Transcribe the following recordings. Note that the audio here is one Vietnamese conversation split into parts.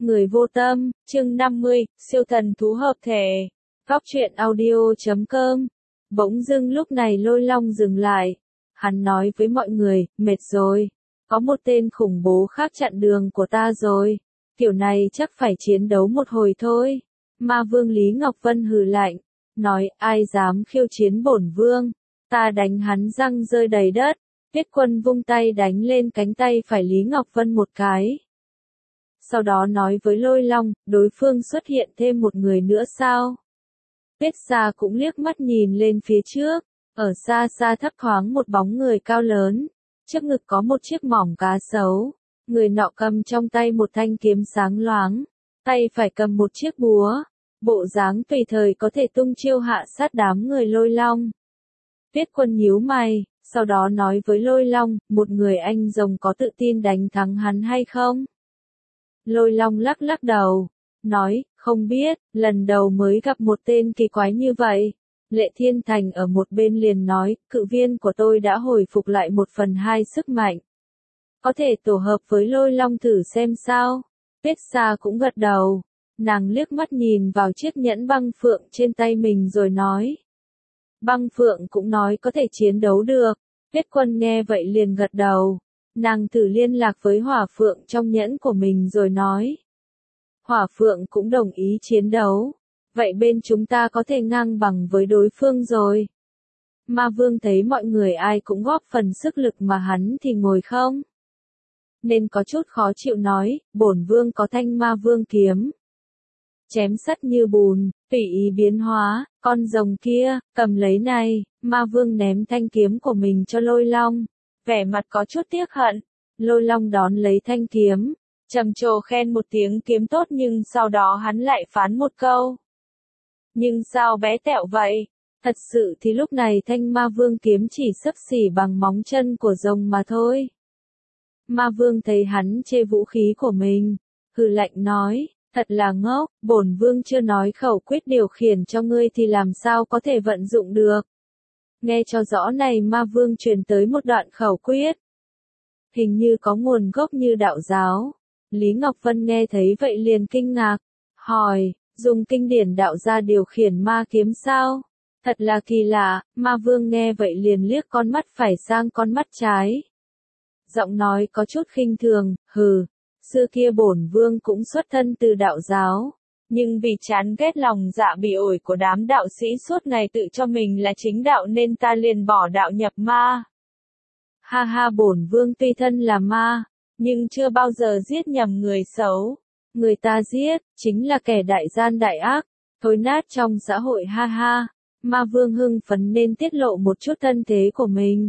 Người vô tâm, chương 50, siêu thần thú hợp thể. Góc truyện audio.com. Bỗng dưng lúc này Lôi Long dừng lại. Hắn nói với mọi người, mệt rồi. Có một tên khủng bố khác chặn đường của ta rồi. Kiểu này chắc phải chiến đấu một hồi thôi. Ma vương Lý Ngọc Vân hừ lạnh. Nói, ai dám khiêu chiến bổn vương. Ta đánh hắn răng rơi đầy đất. Tiết Quân vung tay đánh lên cánh tay phải Lý Ngọc Vân một cái. Sau đó nói với Lôi Long, đối phương xuất hiện thêm một người nữa sao? Tiết Xa cũng liếc mắt nhìn lên phía trước, ở xa xa thấp thoáng một bóng người cao lớn, trước ngực có một chiếc mỏng cá sấu, người nọ cầm trong tay một thanh kiếm sáng loáng, tay phải cầm một chiếc búa, bộ dáng tùy thời có thể tung chiêu hạ sát đám người Lôi Long. Tiết Quân nhíu mày, sau đó nói với Lôi Long, một người anh rồng có tự tin đánh thắng hắn hay không? Lôi Long lắc lắc đầu, nói, không biết, lần đầu mới gặp một tên kỳ quái như vậy. Lệ Thiên Thành ở một bên liền nói, cự viên của tôi đã hồi phục lại 1/2 sức mạnh. Có thể tổ hợp với Lôi Long thử xem sao. Tiết Xa cũng gật đầu, nàng liếc mắt nhìn vào chiếc nhẫn băng phượng trên tay mình rồi nói. Băng phượng cũng nói có thể chiến đấu được. Tiết Quân nghe vậy liền gật đầu. Nàng thử liên lạc với Hỏa Phượng trong nhẫn của mình rồi nói. Hỏa Phượng cũng đồng ý chiến đấu. Vậy bên chúng ta có thể ngang bằng với đối phương rồi. Ma Vương thấy mọi người ai cũng góp phần sức lực mà hắn thì ngồi không. Nên có chút khó chịu nói, bổn vương có thanh Ma Vương kiếm. Chém sắt như bùn, tùy ý biến hóa, con rồng kia, cầm lấy này, Ma Vương ném thanh kiếm của mình cho Lôi Long. Vẻ mặt có chút tiếc hận, Lôi Long đón lấy thanh kiếm, trầm trồ khen một tiếng kiếm tốt nhưng sau đó hắn lại phán một câu. Nhưng sao bé tẹo vậy? Thật sự thì lúc này thanh Ma Vương kiếm chỉ xấp xỉ bằng móng chân của rồng mà thôi. Ma Vương thấy hắn chê vũ khí của mình, hừ lạnh nói, thật là ngốc, bổn vương chưa nói khẩu quyết điều khiển cho ngươi thì làm sao có thể vận dụng được. Nghe cho rõ này Ma Vương truyền tới một đoạn khẩu quyết. Hình như có nguồn gốc như đạo giáo. Lý Ngọc Vân nghe thấy vậy liền kinh ngạc. Hỏi, dùng kinh điển đạo gia điều khiển ma kiếm sao? Thật là kỳ lạ, Ma Vương nghe vậy liền liếc con mắt phải sang con mắt trái. Giọng nói có chút khinh thường, hừ, xưa kia bổn vương cũng xuất thân từ đạo giáo. Nhưng vì chán ghét lòng dạ bị ổi của đám đạo sĩ suốt ngày tự cho mình là chính đạo nên ta liền bỏ đạo nhập ma. Ha ha, bổn vương tuy thân là ma, nhưng chưa bao giờ giết nhầm người xấu. Người ta giết, chính là kẻ đại gian đại ác, thối nát trong xã hội ha ha. Ma Vương hưng phấn nên tiết lộ một chút thân thế của mình.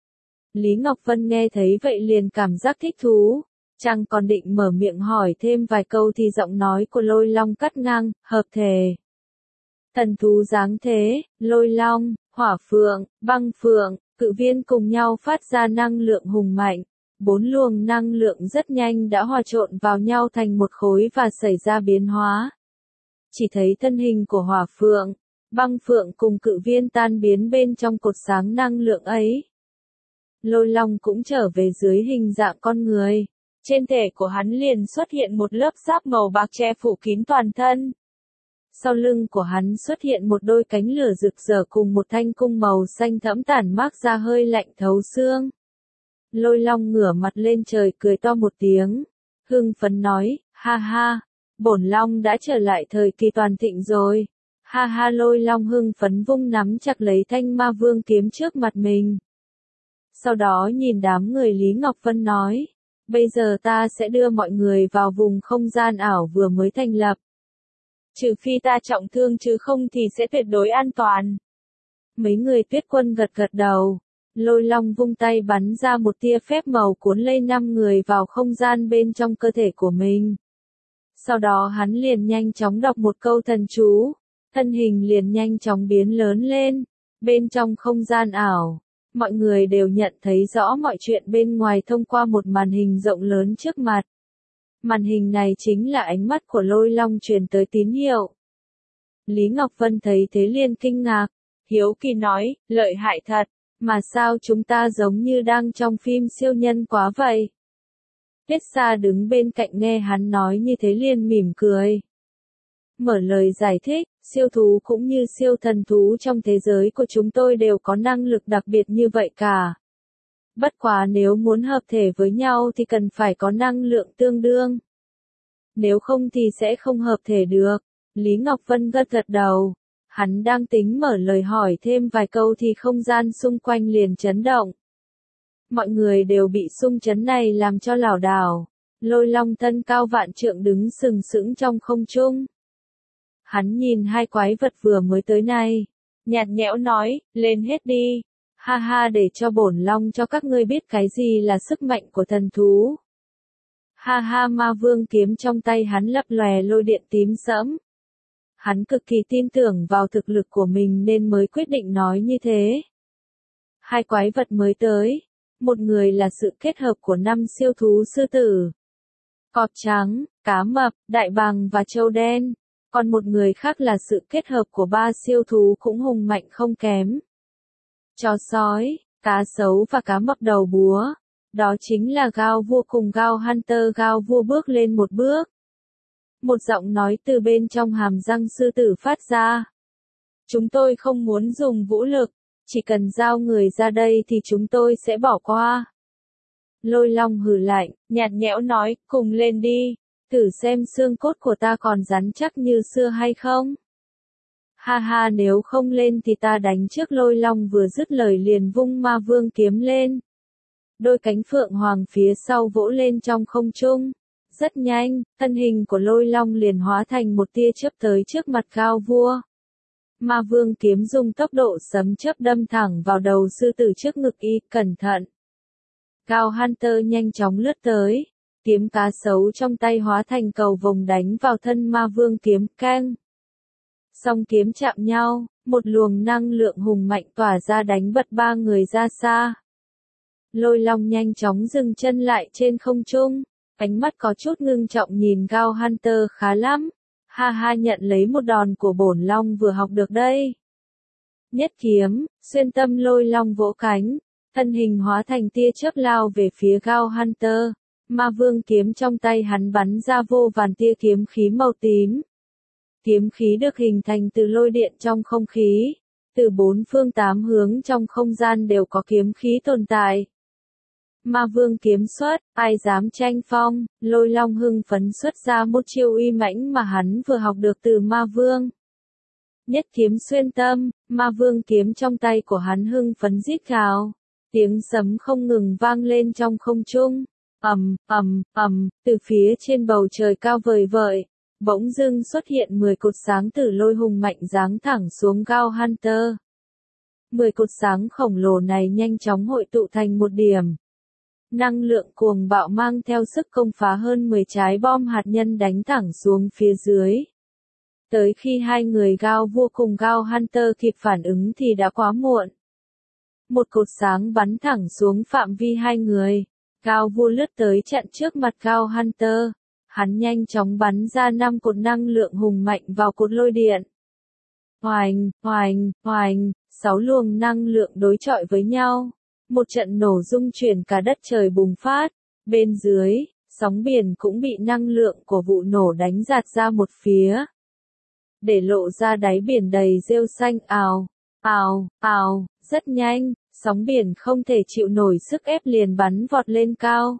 Lý Ngọc Vân nghe thấy vậy liền cảm giác thích thú. Chàng còn định mở miệng hỏi thêm vài câu thì giọng nói của Lôi Long cắt ngang, hợp thể. Thần thú dáng thế, Lôi Long, Hỏa Phượng, Băng Phượng, cự viên cùng nhau phát ra năng lượng hùng mạnh. 4 luồng năng lượng rất nhanh đã hòa trộn vào nhau thành một khối và xảy ra biến hóa. Chỉ thấy thân hình của Hỏa Phượng, Băng Phượng cùng cự viên tan biến bên trong cột sáng năng lượng ấy. Lôi Long cũng trở về dưới hình dạng con người. Trên thể của hắn liền xuất hiện một lớp giáp màu bạc che phủ kín toàn thân. Sau lưng của hắn xuất hiện một đôi cánh lửa rực rỡ cùng một thanh cung màu xanh thẫm tản mát ra hơi lạnh thấu xương. Lôi Long ngửa mặt lên trời cười to một tiếng, hưng phấn nói, ha ha, bổn Long đã trở lại thời kỳ toàn thịnh rồi. Ha ha, Lôi Long hưng phấn vung nắm chặt lấy thanh Ma Vương kiếm trước mặt mình. Sau đó nhìn đám người Lý Ngọc Vân nói, bây giờ ta sẽ đưa mọi người vào vùng không gian ảo vừa mới thành lập. Trừ phi ta trọng thương chứ không thì sẽ tuyệt đối an toàn. Mấy người Tuyết Quân gật gật đầu. Lôi Long vung tay bắn ra một tia phép màu cuốn lấy 5 người vào không gian bên trong cơ thể của mình. Sau đó hắn liền nhanh chóng đọc một câu thần chú. Thân hình liền nhanh chóng biến lớn lên. Bên trong không gian ảo, mọi người đều nhận thấy rõ mọi chuyện bên ngoài thông qua một màn hình rộng lớn trước mặt. Màn hình này chính là ánh mắt của Lôi Long truyền tới tín hiệu. Lý Ngọc Vân thấy thế liền kinh ngạc, hiếu kỳ nói, lợi hại thật, mà sao chúng ta giống như đang trong phim siêu nhân quá vậy? Tiết Sa đứng bên cạnh nghe hắn nói như thế liền mỉm cười. Mở lời giải thích, siêu thú cũng như siêu thần thú trong thế giới của chúng tôi đều có năng lực đặc biệt như vậy cả. Bất quá nếu muốn hợp thể với nhau thì cần phải có năng lượng tương đương. Nếu không thì sẽ không hợp thể được. Lý Ngọc Vân gật gật đầu. Hắn đang tính mở lời hỏi thêm vài câu thì không gian xung quanh liền chấn động. Mọi người đều bị xung chấn này làm cho lảo đảo. Lôi Long thân cao vạn trượng đứng sừng sững trong không trung. Hắn nhìn hai quái vật vừa mới tới này. Nhạt nhẽo nói, lên hết đi. Ha ha, để cho bổn Long cho các ngươi biết cái gì là sức mạnh của thần thú. Ha ha, ma vương kiếm trong tay hắn lấp lòe lôi điện tím sẫm. Hắn cực kỳ tin tưởng vào thực lực của mình nên mới quyết định nói như thế. Hai quái vật mới tới. Một người là sự kết hợp của 5 siêu thú sư tử, cọp trắng, cá mập, đại bàng và trâu đen. Còn một người khác là sự kết hợp của 3 siêu thú cũng hùng mạnh không kém. Chó sói, cá sấu và cá mập đầu búa. Đó chính là Gao Vua cùng Gao Hunter. Gao Vua bước lên một bước. Một giọng nói từ bên trong hàm răng sư tử phát ra. Chúng tôi không muốn dùng vũ lực, chỉ cần giao người ra đây thì chúng tôi sẽ bỏ qua. Lôi Long hừ lạnh, nhạt nhẽo nói, cùng lên đi, thử xem xương cốt của ta còn rắn chắc như xưa hay không. Ha ha, nếu không lên thì ta đánh trước. Lôi Long vừa dứt lời liền vung ma vương kiếm lên. Đôi cánh phượng hoàng phía sau vỗ lên trong không trung. Rất nhanh, thân hình của Lôi Long liền hóa thành một tia chớp tới trước mặt Gao Vua. Ma vương kiếm dùng tốc độ sấm chớp đâm thẳng vào đầu sư tử trước ngực y, cẩn thận. Gao Hunter nhanh chóng lướt tới. Kiếm cá sấu trong tay hóa thành cầu vồng đánh vào thân ma vương kiếm, keng. Song kiếm chạm nhau, một luồng năng lượng hùng mạnh tỏa ra đánh bật ba người ra xa. Lôi Long nhanh chóng dừng chân lại trên không trung, ánh mắt có chút ngưng trọng nhìn Gao Hunter, khá lắm. Ha ha, nhận lấy một đòn của bổn Long vừa học được đây. Nhất kiếm, xuyên tâm. Lôi Long vỗ cánh, thân hình hóa thành tia chớp lao về phía Gao Hunter. Ma vương kiếm trong tay hắn bắn ra vô vàn tia kiếm khí màu tím. Kiếm khí được hình thành từ lôi điện trong không khí. Từ 4 phương 8 hướng trong không gian đều có kiếm khí tồn tại. Ma vương kiếm xuất, ai dám tranh phong. Lôi Long hưng phấn xuất ra một chiêu uy mãnh mà hắn vừa học được từ ma vương. Nhất kiếm xuyên tâm, ma vương kiếm trong tay của hắn hưng phấn rít gào. Tiếng sấm không ngừng vang lên trong không trung. Ầm, ầm, ầm, từ phía trên bầu trời cao vời vợi, bỗng dưng xuất hiện 10 cột sáng từ lôi hùng mạnh giáng thẳng xuống Gao Hunter. 10 cột sáng khổng lồ này nhanh chóng hội tụ thành một điểm. Năng lượng cuồng bạo mang theo sức công phá hơn 10 trái bom hạt nhân đánh thẳng xuống phía dưới. Tới khi hai người Gao Vua cùng Gao Hunter kịp phản ứng thì đã quá muộn. Một cột sáng bắn thẳng xuống phạm vi hai người. Gao Vua lướt tới chặn trước mặt Gao Hunter. Hắn nhanh chóng bắn ra 5 cột năng lượng hùng mạnh vào cột lôi điện. Oành, oành, oành, 6 luồng năng lượng đối chọi với nhau. Một trận nổ rung chuyển cả đất trời bùng phát. Bên dưới, sóng biển cũng bị năng lượng của vụ nổ đánh giạt ra một phía. Để lộ ra đáy biển đầy rêu xanh. Ào, ào, ào, rất nhanh, sóng biển không thể chịu nổi sức ép liền bắn vọt lên cao.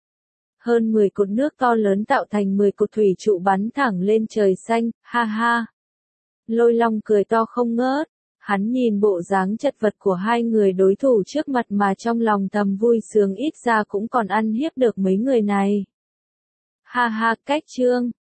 Hơn 10 cột nước to lớn tạo thành 10 cột thủy trụ bắn thẳng lên trời xanh, ha ha. Lôi Long cười to không ngớt, hắn nhìn bộ dáng chật vật của hai người đối thủ trước mặt mà trong lòng thầm vui sướng, ít ra cũng còn ăn hiếp được mấy người này. Ha ha, cách chương.